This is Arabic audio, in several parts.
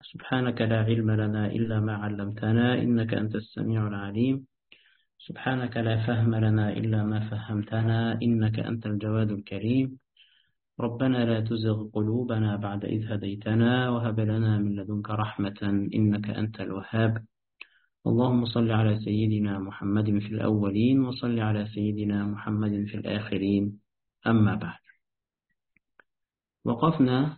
سبحانك لا علم لنا إلا ما علمتنا إنك أنت السميع العليم. سبحانك لا فهم لنا إلا ما فهمتنا إنك أنت الجواد الكريم. ربنا لا تزغ قلوبنا بعد إذ هديتنا وهب لنا من لدنك رحمة إنك أنت الوهاب. اللهم صل على سيدنا محمد في الأولين وصل على سيدنا محمد في الآخرين. أما بعد، وقفنا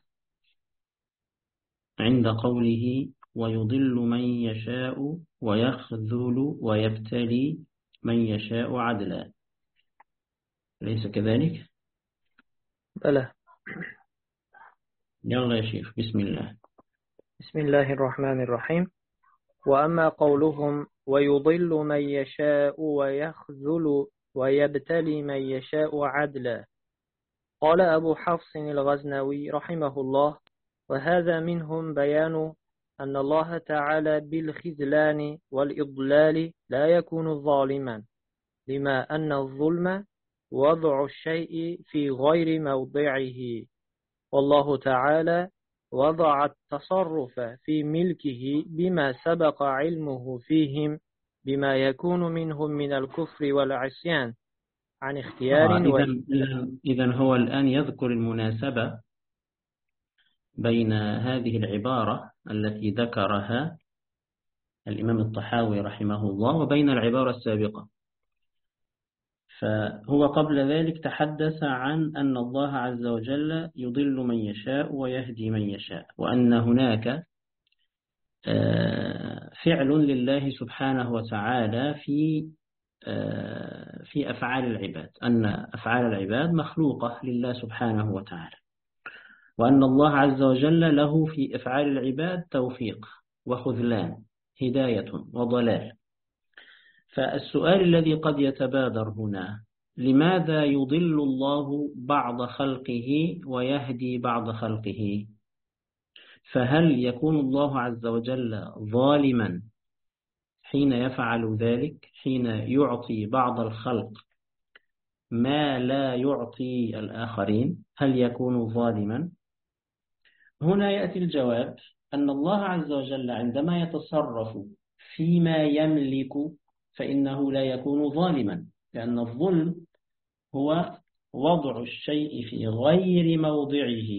عند قوله ويضل من يشاء ويخذل ويبتلي من يشاء عدلا، ليس كذلك؟ بلى. يلا يا شيخ، بسم الله. بسم الله الرحمن الرحيم. وأما قولهم ويضل من يشاء ويخذل ويبتلي من يشاء عدلا، قال أبو حفص الغزنوي رحمه الله: وهذا منهم بيان أن الله تعالى بالخذلان والإضلال لا يكون ظالما، لما أن الظلم وضع الشيء في غير موضعه، والله تعالى وضع التصرف في ملكه بما سبق علمه فيهم بما يكون منهم من الكفر والعصيان عن اختيار إذن هو الآن يذكر المناسبة بين هذه العبارة التي ذكرها الإمام الطحاوي رحمه الله وبين العبارة السابقة. فهو قبل ذلك تحدث عن أن الله عز وجل يضل من يشاء ويهدي من يشاء، وأن هناك فعل لله سبحانه وتعالى في أفعال العباد، أن أفعال العباد مخلوقة لله سبحانه وتعالى، وأن الله عز وجل له في أفعال العباد توفيق وخذلان، هداية وضلال. فالسؤال الذي قد يتبادر هنا: لماذا يضل الله بعض خلقه ويهدي بعض خلقه؟ فهل يكون الله عز وجل ظالما حين يفعل ذلك، حين يعطي بعض الخلق ما لا يعطي الآخرين؟ هل يكون ظالما؟ هنا يأتي الجواب أن الله عز وجل عندما يتصرف فيما يملك فإنه لا يكون ظالما، لأن الظلم هو وضع الشيء في غير موضعه.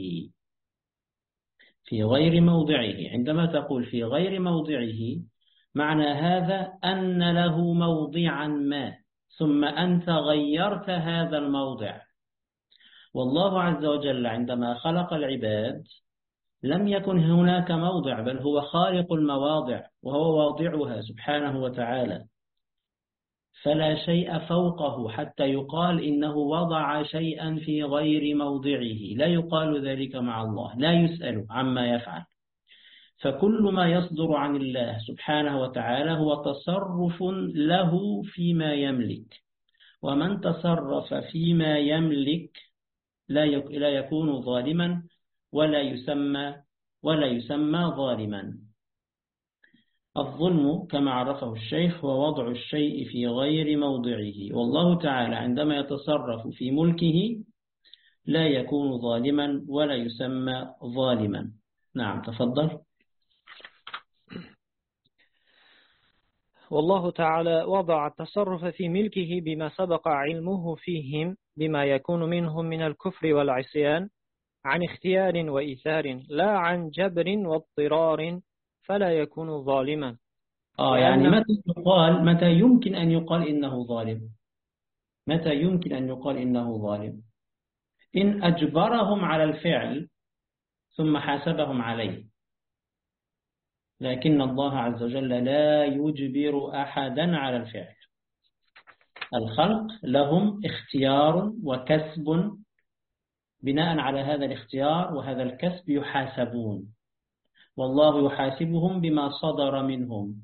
في غير موضعه، عندما تقول في غير موضعه معنى هذا أن له موضعا ما، ثم أنت غيرت هذا الموضع. والله عز وجل عندما خلق العباد لم يكن هناك موضع، بل هو خالق المواضع وهو واضعها سبحانه وتعالى، فلا شيء فوقه حتى يقال إنه وضع شيئا في غير موضعه. لا يقال ذلك مع الله، لا يسأل عما يفعل. فكل ما يصدر عن الله سبحانه وتعالى هو تصرف له فيما يملك، ومن تصرف فيما يملك لا يكون ظالما ولا يسمى ظالما. الظلم كما عرفه الشيخ هو وضع الشيء في غير موضعه، والله تعالى عندما يتصرف في ملكه لا يكون ظالما ولا يسمى ظالما. نعم، تفضل. والله تعالى وضع التصرف في ملكه بما سبق علمه فيهم بما يكون منهم من الكفر والعصيان عن اختيار وإيثار لا عن جبر واضطرار، فلا يكون ظالما. يعني متى يمكن أن يقال إنه ظالم؟ متى يمكن أن يقال إنه ظالم؟ إن أجبرهم على الفعل ثم حاسبهم عليه، لكن الله عز وجل لا يجبر أحدا على الفعل. الخلق لهم اختيار وكسب، بناء على هذا الاختيار وهذا الكسب يحاسبون، والله يحاسبهم بما صدر منهم.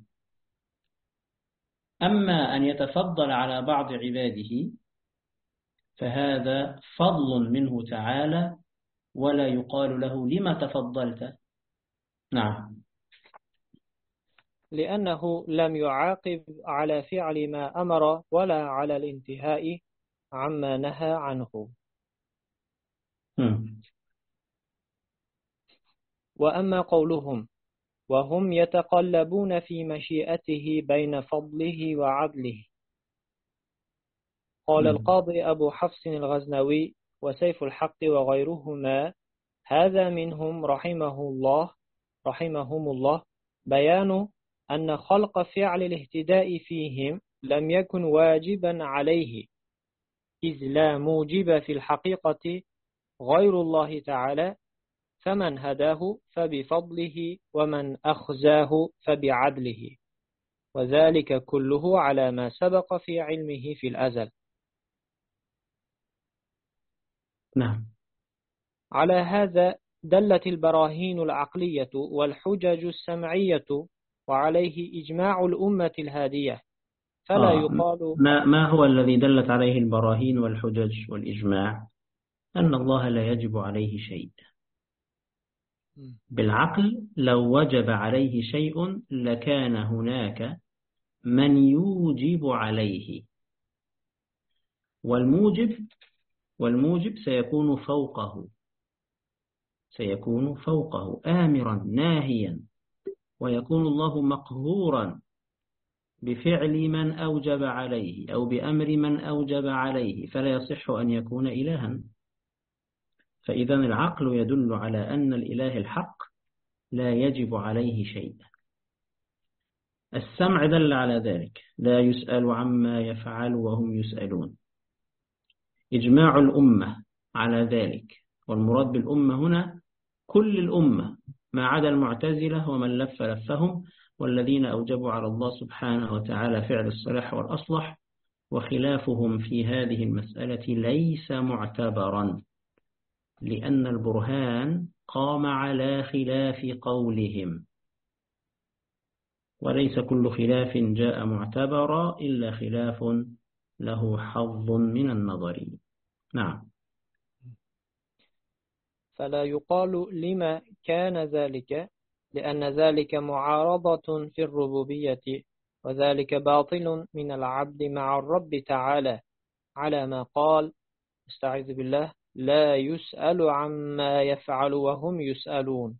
أما أن يتفضل على بعض عباده فهذا فضل منه تعالى، ولا يقال له لما تفضلت. نعم. لأنه لم يعاقب على فعل ما أمر ولا على الانتهاء عما نهى عنه. وأما قولهم وهم يتقلبون في مشيئته بين فضله وعدله. قال القاضي أبو حفص الغزنوي وسيف الحق وغيرهما: هذا منهم رحمهم الله بيان أن خلق فعل الاهتداء فيهم لم يكن واجبا عليه، إذ لا موجب في الحقيقة غير الله تعالى، فمن هداه فبفضله ومن أخزاه فبعدله، وذلك كله على ما سبق في علمه في الأزل. نعم. على هذا دلت البراهين العقلية والحجج السمعية، وعليه إجماع الأمة الهادية، فلا يقال. ما هو الذي دلت عليه البراهين والحجج والإجماع؟ أن الله لا يجب عليه شيء. بالعقل لو وجب عليه شيء لكان هناك من يوجب عليه، والموجب سيكون فوقه آمرا ناهيا، ويكون الله مقهورا بفعل من أوجب عليه أو بأمر من أوجب عليه، فلا يصح أن يكون إلها. فإذا العقل يدل على أن الإله الحق لا يجب عليه شيء. السمع دل على ذلك، لا يسأل عما يفعل وهم يسألون. إجماع الأمة على ذلك، والمراد بالأمة هنا كل الأمة ما عدا المعتزلة ومن لف لفهم، والذين أوجبوا على الله سبحانه وتعالى فعل الصلاح والأصلح، وخلافهم في هذه المسألة ليس معتبرا، لأن البرهان قام على خلاف قولهم، وليس كل خلاف جاء معتبرا إلا خلاف له حظ من النظر. نعم. فلا يقال لما كان ذلك، لأن ذلك معارضة في الربوبية، وذلك باطل من العبد مع الرب تعالى، على ما قال استعذ بالله: لا يسأل عما يفعل وهم يسألون.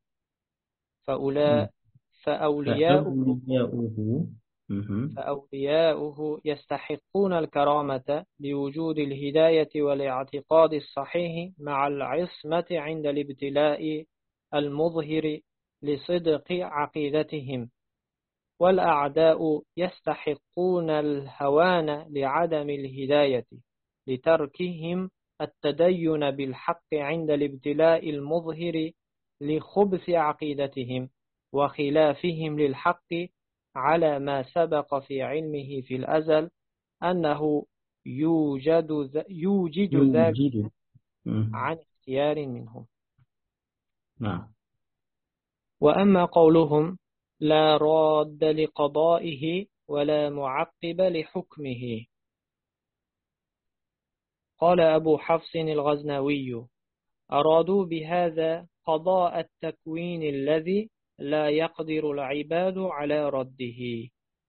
فأولياؤه يستحقون الكرامة بوجود الهداية والاعتقاد الصحيح مع العصمة عند الابتلاء المظهر لصدق عقيدتهم، والأعداء يستحقون الهوان لعدم الهداية لتركهم التدين بالحق عند الابتلاء المظهر لخبث عقيدتهم وخلافهم للحق، على ما سبق في علمه في الأزل أنه يوجد ذلك عن اختيار منهم. وأما قولهم لا راد لقضائه ولا معقب لحكمه، قال أبو حفص الغزنوي: أرادوا بهذا قضاء التكوين الذي لا يقدر العباد على رده.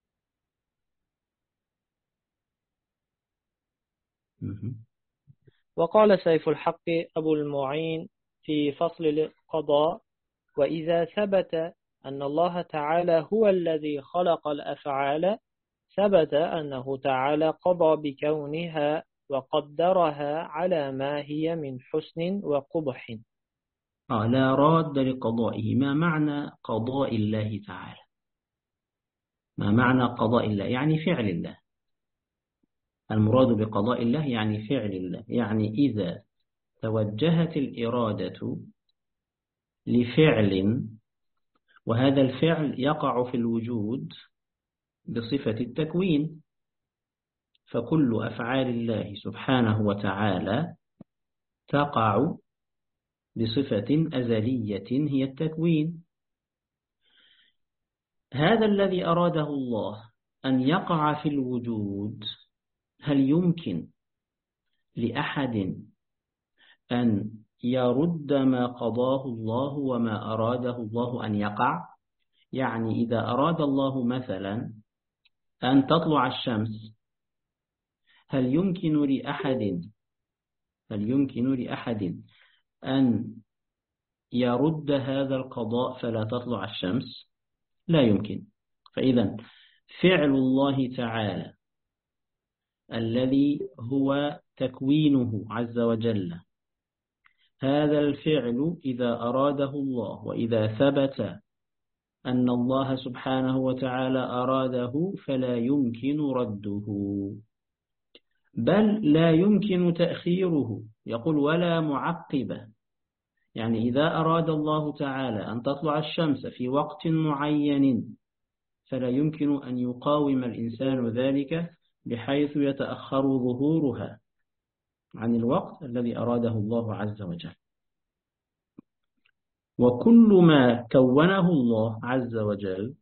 وقال سيف الحق أبو المعين في فصل القضاء: وإذا ثبت أن الله تعالى هو الذي خلق الأفعال، ثبت أنه تعالى قضى بكونها وقدرها على ما هي من حسن وقبح. لا راد لقضائه. ما معنى قضاء الله تعالى؟ ما معنى قضاء الله؟ يعني فعل الله. المراد بقضاء الله يعني فعل الله، يعني إذا توجهت الإرادة لفعل، وهذا الفعل يقع في الوجود بصفة التكوين، فكل أفعال الله سبحانه وتعالى تقع بصفة أزلية هي التكوين. هذا الذي أراده الله أن يقع في الوجود، هل يمكن لأحد أن يرد ما قضاه الله وما أراده الله أن يقع؟ يعني إذا أراد الله مثلا أن تطلع الشمس، هل يمكن لأحد أن يرد هذا القضاء فلا تطلع الشمس؟ لا يمكن. فإذا فعل الله تعالى الذي هو تكوينه عز وجل، هذا الفعل إذا أراده الله وإذا ثبت أن الله سبحانه وتعالى أراده فلا يمكن رده، بل لا يمكن تأخيره. يقول ولا معقبة، يعني إذا أراد الله تعالى أن تطلع الشمس في وقت معين فلا يمكن أن يقاوم الإنسان ذلك بحيث يتأخر ظهورها عن الوقت الذي أراده الله عز وجل. وكل ما كونه الله عز وجل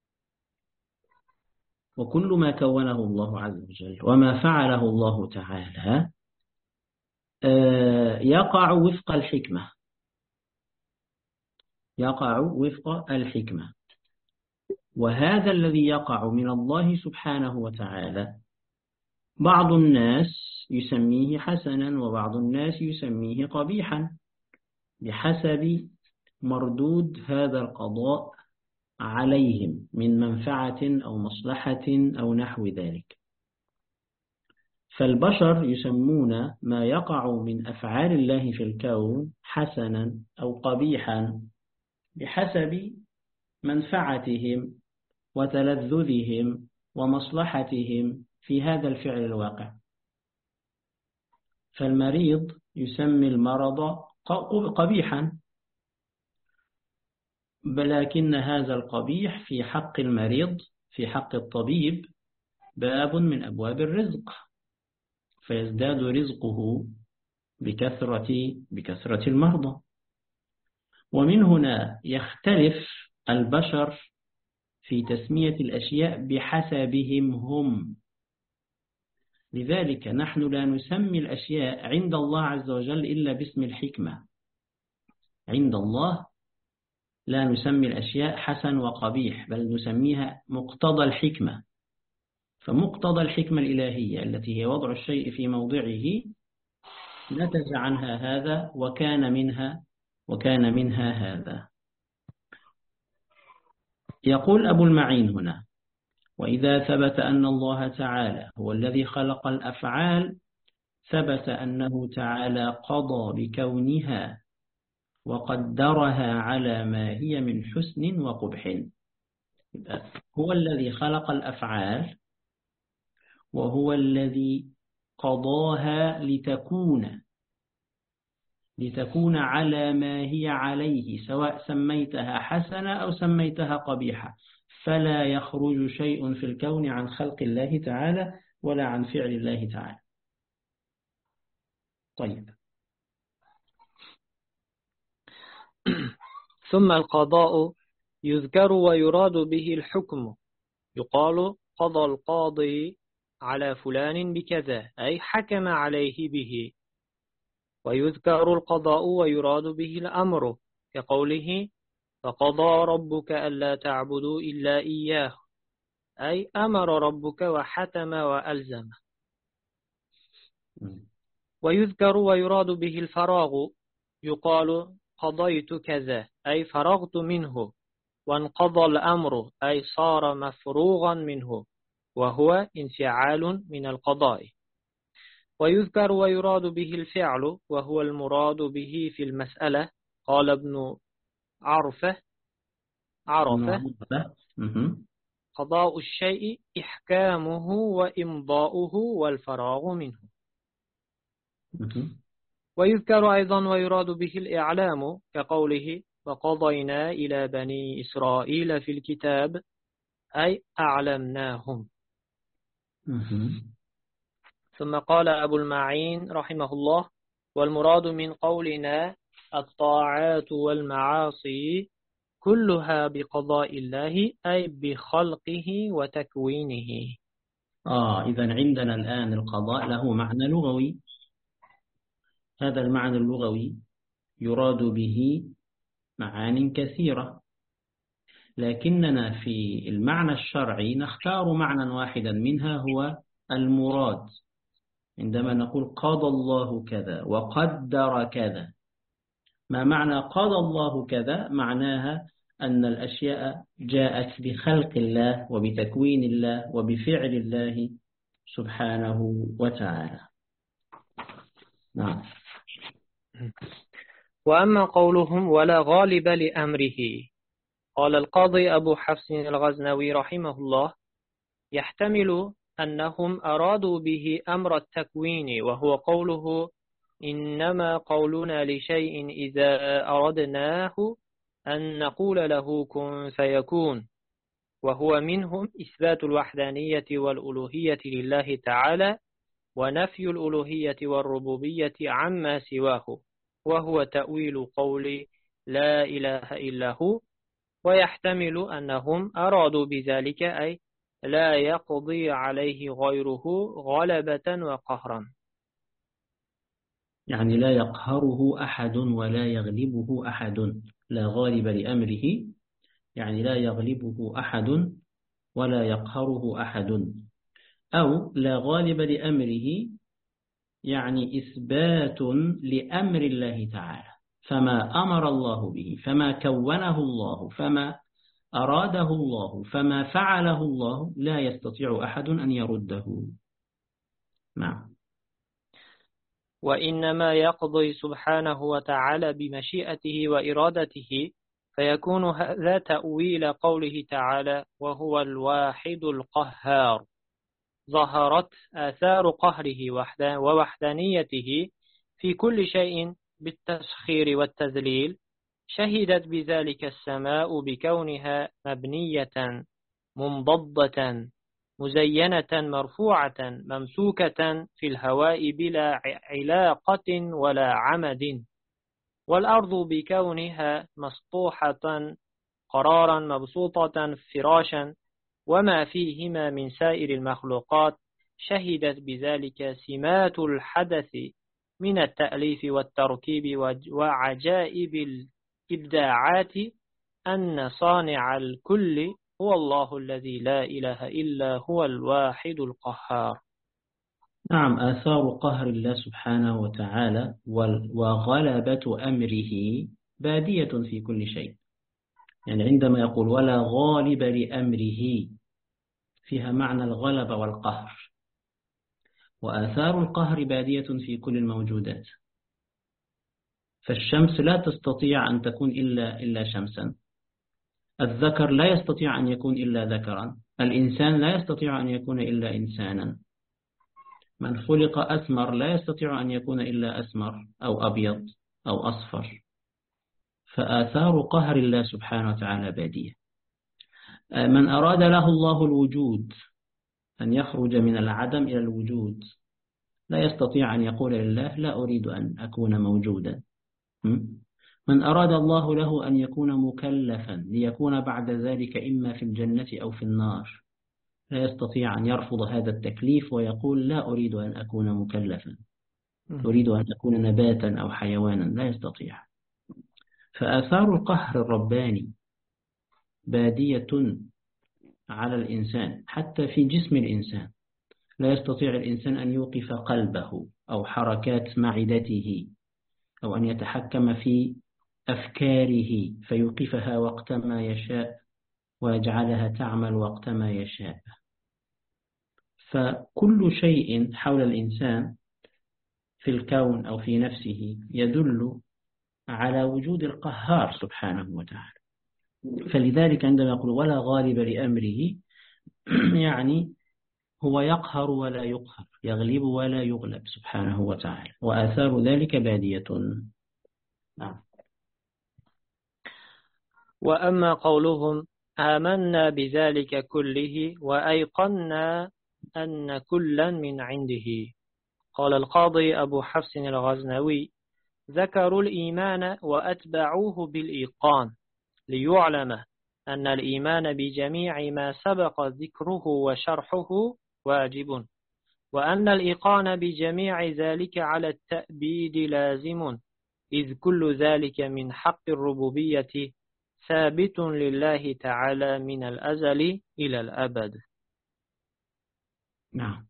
وما فعله الله تعالى يقع وفق الحكمة. وهذا الذي يقع من الله سبحانه وتعالى بعض الناس يسميه حسنا وبعض الناس يسميه قبيحا بحسب مردود هذا القضاء عليهم من منفعة أو مصلحة أو نحو ذلك. فالبشر يسمون ما يقع من أفعال الله في الكون حسنا أو قبيحا بحسب منفعتهم وتلذذهم ومصلحتهم في هذا الفعل الواقع. فالمريض يسمي المرض قبيحا، ولكن هذا القبيح في حق المريض في حق الطبيب باب من أبواب الرزق، فيزداد رزقه بكثرة المرضى. ومن هنا يختلف البشر في تسمية الأشياء بحسبهم هم. لذلك نحن لا نسمي الأشياء عند الله عز وجل إلا باسم الحكمة. عند الله لا نسمي الأشياء حسن وقبيح، بل نسميها مقتضى الحكمة. فمقتضى الحكمة الإلهية التي هي وضع الشيء في موضعه نتج عنها هذا وكان منها هذا. يقول أبو المعين هنا: وإذا ثبت أن الله تعالى هو الذي خلق الأفعال ثبت أنه تعالى قضى بكونها وقدرها على ما هي من حسن وقبح. هو الذي خلق الأفعال وهو الذي قضاها لتكون على ما هي عليه، سواء سميتها حسنة أو سميتها قبيحة، فلا يخرج شيء في الكون عن خلق الله تعالى ولا عن فعل الله تعالى. طيب. ثم القضاء يذكر ويراد به الحكم، يقال قضى القاضي على فلان بكذا، أي حكم عليه به. ويذكر القضاء ويراد به الأمر، كقوله فقضى ربك ألا تعبدوا إلا إياه، أي أمر ربك وحتم وألزم. ويذكر ويراد به الفراغ، يقال قضيت كذا، أي فرغت منه. وانقضى الأمر، أي صار مفروغا منه، وهو انفعال من القضاء. ويذكر ويراد به الفعل، وهو المراد به في المسألة. قال ابن عرفة قضاء الشيء إحكامه وإمضاؤه والفراغ منه. ويذكر أيضا ويراد به الإعلام، كقوله وقضينا إلى بني إسرائيل في الكتاب، أي أعلمناهم. ثم قال أبو المعين رحمه الله: والمراد من قولنا الطاعات والمعاصي كلها بقضاء الله، أي بخلقه وتكوينه. إذن عندنا الآن القضاء له معنى لغوي. هذا المعنى اللغوي يراد به معان كثيرة، لكننا في المعنى الشرعي نختار معنى واحدا منها هو المراد. عندما نقول قضى الله كذا وقدر كذا، ما معنى قضى الله كذا؟ معناها أن الأشياء جاءت بخلق الله وبتكوين الله وبفعل الله سبحانه وتعالى. نعم. وأما قولهم ولا غالب لأمره، قال القاضي أبو حفص الغزنوي رحمه الله: يحتمل أنهم أرادوا به أمر التكوين، وهو قوله: إنما قولنا لشيء إذا أردناه أن نقول له كن فيكون، وهو منهم إثبات الوحدانية والألوهية لله تعالى، ونفي الألوهية والربوبية عما سواه، وهو تأويل قول لا إله إلا هو. ويحتمل أنهم أرادوا بذلك أي لا يقضي عليه غيره غلبة وقهرا، يعني لا يقهره أحد ولا يغلبه أحد. لا غالب لأمره يعني لا يغلبه أحد ولا يقهره أحد. أو لا غالب لأمره يعني إثبات لأمر الله تعالى، فما أمر الله به، فما كونه الله، فما أراده الله، فما فعله الله، لا يستطيع أحد أن يرده. نعم. وإنما يقضي سبحانه وتعالى بمشيئته وإرادته، فيكون هذا تأويل قوله تعالى: وهو الواحد القهار. ظهرت آثار قهره ووحدانيته في كل شيء بالتسخير والتذليل. شهدت بذلك السماء بكونها مبنية منضدة مزينة مرفوعة ممسوكة في الهواء بلا علاقة ولا عمد، والأرض بكونها مسطوحة قرارا مبسوطة فراشا، وما فيهما من سائر المخلوقات. شهدت بذلك سمات الحدث من التأليف والتركيب وعجائب الإبداعات أن صانع الكل هو الله الذي لا إله إلا هو الواحد القهار. نعم. آثار قهر الله سبحانه وتعالى وغلبة أمره بادية في كل شيء. يعني عندما يقول ولا غالب لأمره فيها معنى الغلبة والقهر، وآثار القهر بادية في كل الموجودات. فالشمس لا تستطيع أن تكون إلا شمسا، الذكر لا يستطيع أن يكون إلا ذكرا، الإنسان لا يستطيع أن يكون إلا إنسانا، من خلق أسمر لا يستطيع أن يكون إلا أسمر أو أبيض أو أصفر. فآثار قهر الله سبحانه وتعالى بادية. من أراد له الله الوجود، أن يخرج من العدم إلى الوجود، لا يستطيع أن يقول لله لا أريد أن أكون موجودا. من أراد الله له أن يكون مكلفا ليكون بعد ذلك إما في الجنة أو في النار، لا يستطيع أن يرفض هذا التكليف ويقول لا أريد أن أكون مكلفا، أريد أن أكون نباتا أو حيوانا، لا يستطيع. فآثار القهر الرباني بادية على الإنسان، حتى في جسم الإنسان لا يستطيع الإنسان أن يوقف قلبه أو حركات معدته أو أن يتحكم في أفكاره فيوقفها وقت ما يشاء ويجعلها تعمل وقت ما يشاء. فكل شيء حول الإنسان في الكون أو في نفسه يدل على وجود القهار سبحانه وتعالى. فلذلك عندما يقول ولا غالب لأمره يعني هو يقهر ولا يقهر، يغلب ولا يغلب سبحانه وتعالى، وآثار ذلك بادية. نعم. وأما قولهم آمنا بذلك كله وأيقنا أن كلا من عنده، قال القاضي أبو حفص الغزنوي: ذكروا الإيمان وأتبعوه بالإيقان، ليعلم أن الإيمان بجميع ما سبق ذكره وشرحه واجب، وأن الإيقان بجميع ذلك على التأبيد لازم، إذ كل ذلك من حق الربوبية ثابت لله تعالى من الأزل إلى الأبد. نعم.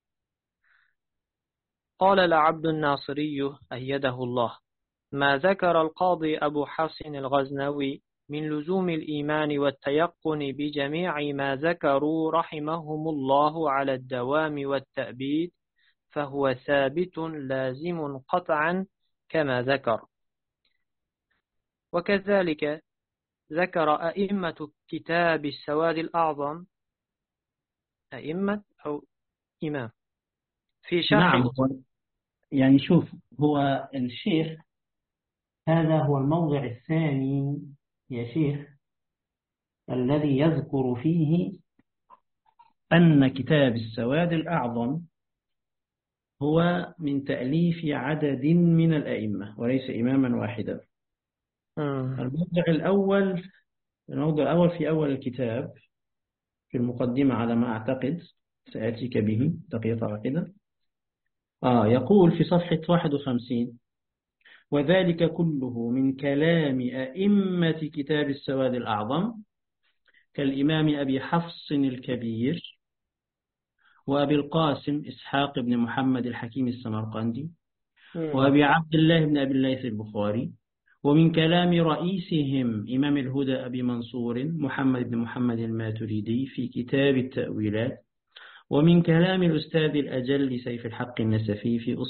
قال العبد الناصري أيده الله: ما ذكر القاضي أبو حفص الغزنوي من لزوم الإيمان والتيقن بجميع ما ذكروا رحمهم الله على الدوام والتأبيد، فهو ثابت لازم قطعا كما ذكر. وكذلك ذكر أئمة كتاب السواد الأعظم، أئمة أو إمام، في شرح. نعم، يعني شوف، هو الشيخ هذا هو الموضع الثاني يا شيخ الذي يذكر فيه أن كتاب السواد الأعظم هو من تأليف عدد من الأئمة وليس إماما واحدا. الموضع الأول في أول الكتاب في المقدمة على ما أعتقد، سأتيك به دقيقة واحدة. يقول في صفحة 51: وذلك كله من كلام أئمة كتاب السواد الأعظم كالإمام أبي حفص الكبير، وأبي القاسم إسحاق بن محمد الحكيم السمرقندي، وأبي عبد الله بن أبي الليث البخاري، ومن كلام رئيسهم إمام الهدى أبي منصور محمد بن محمد الماتريدي في كتاب التأويلات، ومن كلام الأستاذ الأجل سيف الحق النسفي في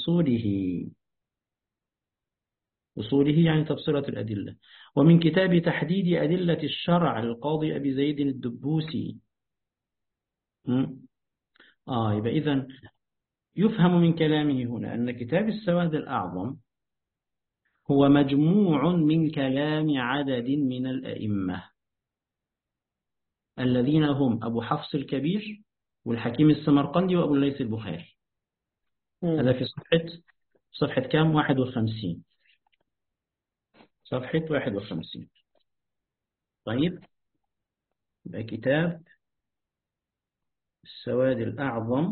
أصوله يعني تبصرة الأدلة، ومن كتاب تحديد أدلة الشرع للقاضي أبي زيد الدبوسي. يبقى إذن يفهم من كلامه هنا أن كتاب السواد الأعظم هو مجموع من كلام عدد من الأئمة الذين هم أبو حفص الكبير والحكيم السمرقندي وأبو الليث البخاري. هذا في صفحة كام؟ 51. صفحة 51. طيب، يبقى كتاب السواد الأعظم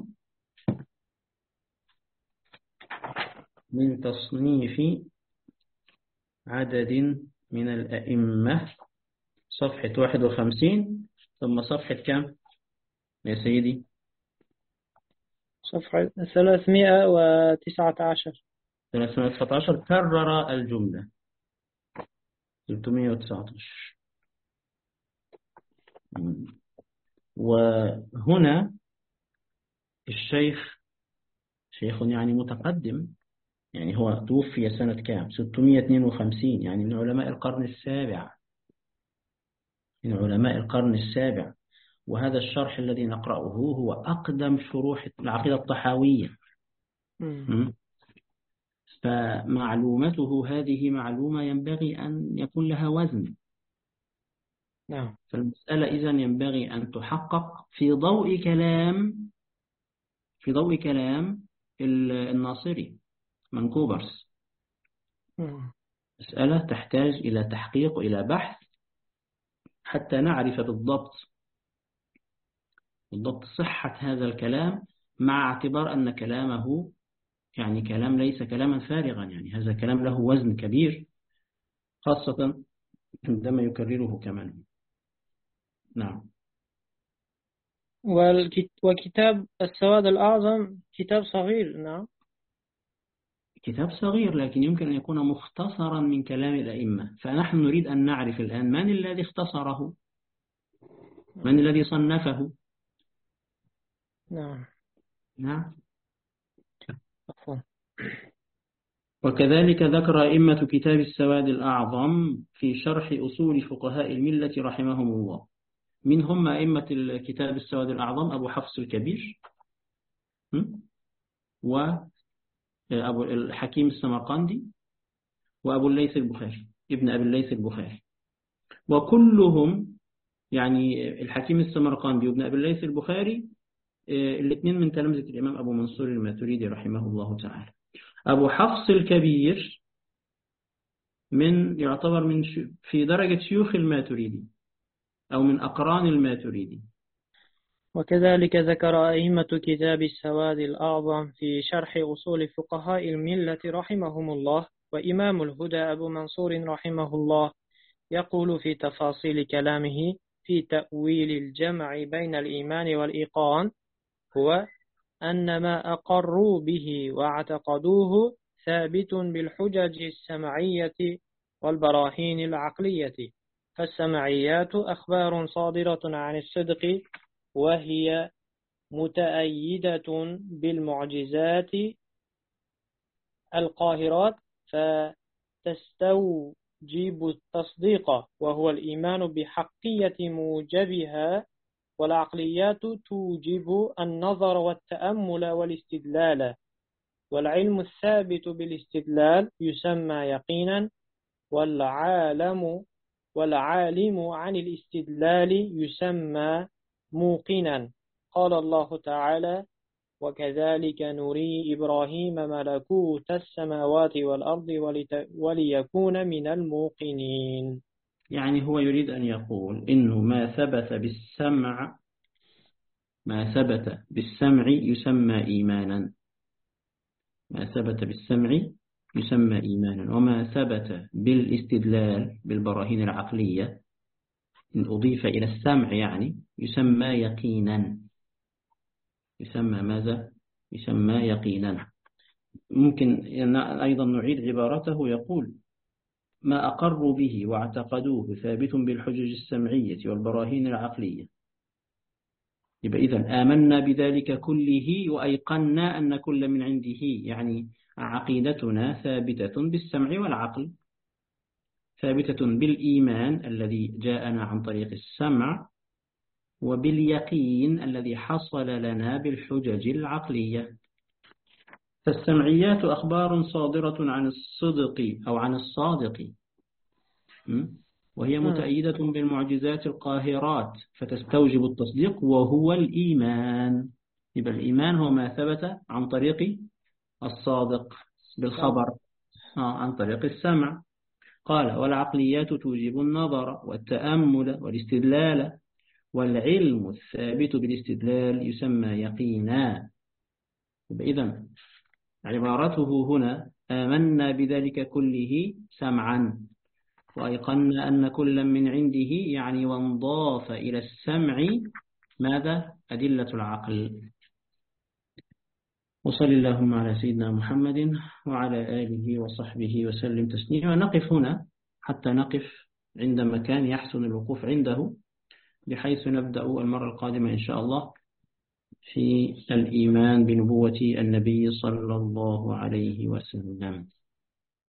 من تصنيف عدد من الأئمة، صفحة 51. ثم صفحة كام يا سيدي؟ صفحة 319. 319 كرر الجملة 319. وهنا الشيخ شيخ يعني متقدم، يعني هو توفي سنة كام؟ 652، يعني من علماء القرن السابع، وهذا الشرح الذي نقرأه هو أقدم شروح العقيدة الطحاوية. فمعلومته هذه معلومة ينبغي أن يكون لها وزن. نعم. فالمسألة إذن ينبغي أن تحقق في ضوء كلام الناصري منكوبرس. مسألة تحتاج إلى تحقيق وإلى بحث حتى نعرف بالضبط صحة هذا الكلام، مع اعتبار أن كلامه يعني كلام ليس كلاما فارغا، يعني هذا كلام له وزن كبير، خاصة عندما يكرره كمان. نعم. وكتاب السواد الأعظم كتاب صغير. نعم، كتاب صغير، لكن يمكن أن يكون مختصرا من كلام الأئمة. فنحن نريد أن نعرف الآن من الذي اختصره، من الذي صنفه. نعم. وكذلك ذكر أئمة كتاب السواد الأعظم في شرح أصول فقهاء الملة رحمهم الله. من هم أئمة الكتاب السواد الأعظم؟ أبو حفص الكبير، وأبو الحكيم السمرقندي، وأبو الليث البخاري ابن أبي الليث البخاري. وكلهم يعني الحكيم السمرقندي وابن أبي الليث البخاري الاثنين من تلامذة الإمام أبو منصور الماتريدي رحمه الله تعالى. أبو حفص الكبير يعتبر في درجة شيوخ الماتريدي أو من أقران الماتريدي. وكذلك ذكر أئمة كتاب السواد الأعظم في شرح أصول فقهاء الملة رحمهم الله، وإمام الهدى أبو منصور رحمه الله يقول في تفاصيل كلامه في تأويل الجمع بين الإيمان والإيقان هو أن ما أقروا به واعتقدوه ثابت بالحجج السمعية والبراهين العقلية، فالسمعيات أخبار صادرة عن الصدق، وهي متأيدة بالمعجزات القاهرات، فتستوجب التصديق وهو الإيمان بحقية موجبها. والعقليات توجب النظر والتأمل والاستدلال، والعلم الثابت بالاستدلال يسمى يقينا، والعالم عن الاستدلال يسمى موقنا. قال الله تعالى: وكذلك نري إبراهيم ملكوت السماوات والأرض وليكون من الموقنين. يعني هو يريد أن يقول إنه ما ثبت بالسمع يسمى إيمانا، ما ثبت بالسمع يسمى إيمانا، وما ثبت بالاستدلال بالبراهين العقلية إن أضيف إلى السمع يعني يسمى يقينا. يسمى ماذا؟ يسمى يقينا. ممكن أيضا نعيد عبارته، يقول: ما أقروا به واعتقدوه ثابت بالحجج السمعية والبراهين العقلية. يبقى إذن آمنا بذلك كله وأيقنا أن كل من عنده، يعني عقيدتنا ثابتة بالسمع والعقل، ثابتة بالإيمان الذي جاءنا عن طريق السمع، وباليقين الذي حصل لنا بالحجج العقلية. فالسمعيات أخبار صادرة عن الصدق أو عن الصادق، وهي متأيدة بالمعجزات القاهرات، فتستوجب التصديق وهو الإيمان. يبقى الإيمان هو ما ثبت عن طريق الصادق بالخبر، عن طريق السمع. قال: والعقليات توجب النظر والتأمل والاستدلال، والعلم الثابت بالاستدلال يسمى يقينا. إذن عبارته هنا: آمنا بذلك كله سمعا، وأيقنا أن كل من عنده، يعني وانضاف إلى السمع ماذا؟ أدلة العقل. وصل اللهم على سيدنا محمد وعلى آله وصحبه وسلم تسليما. نقف هنا حتى نقف عند مكان يحسن الوقوف عنده، بحيث نبدأ المرة القادمة إن شاء الله في الإيمان بنبوة النبي صلى الله عليه وسلم.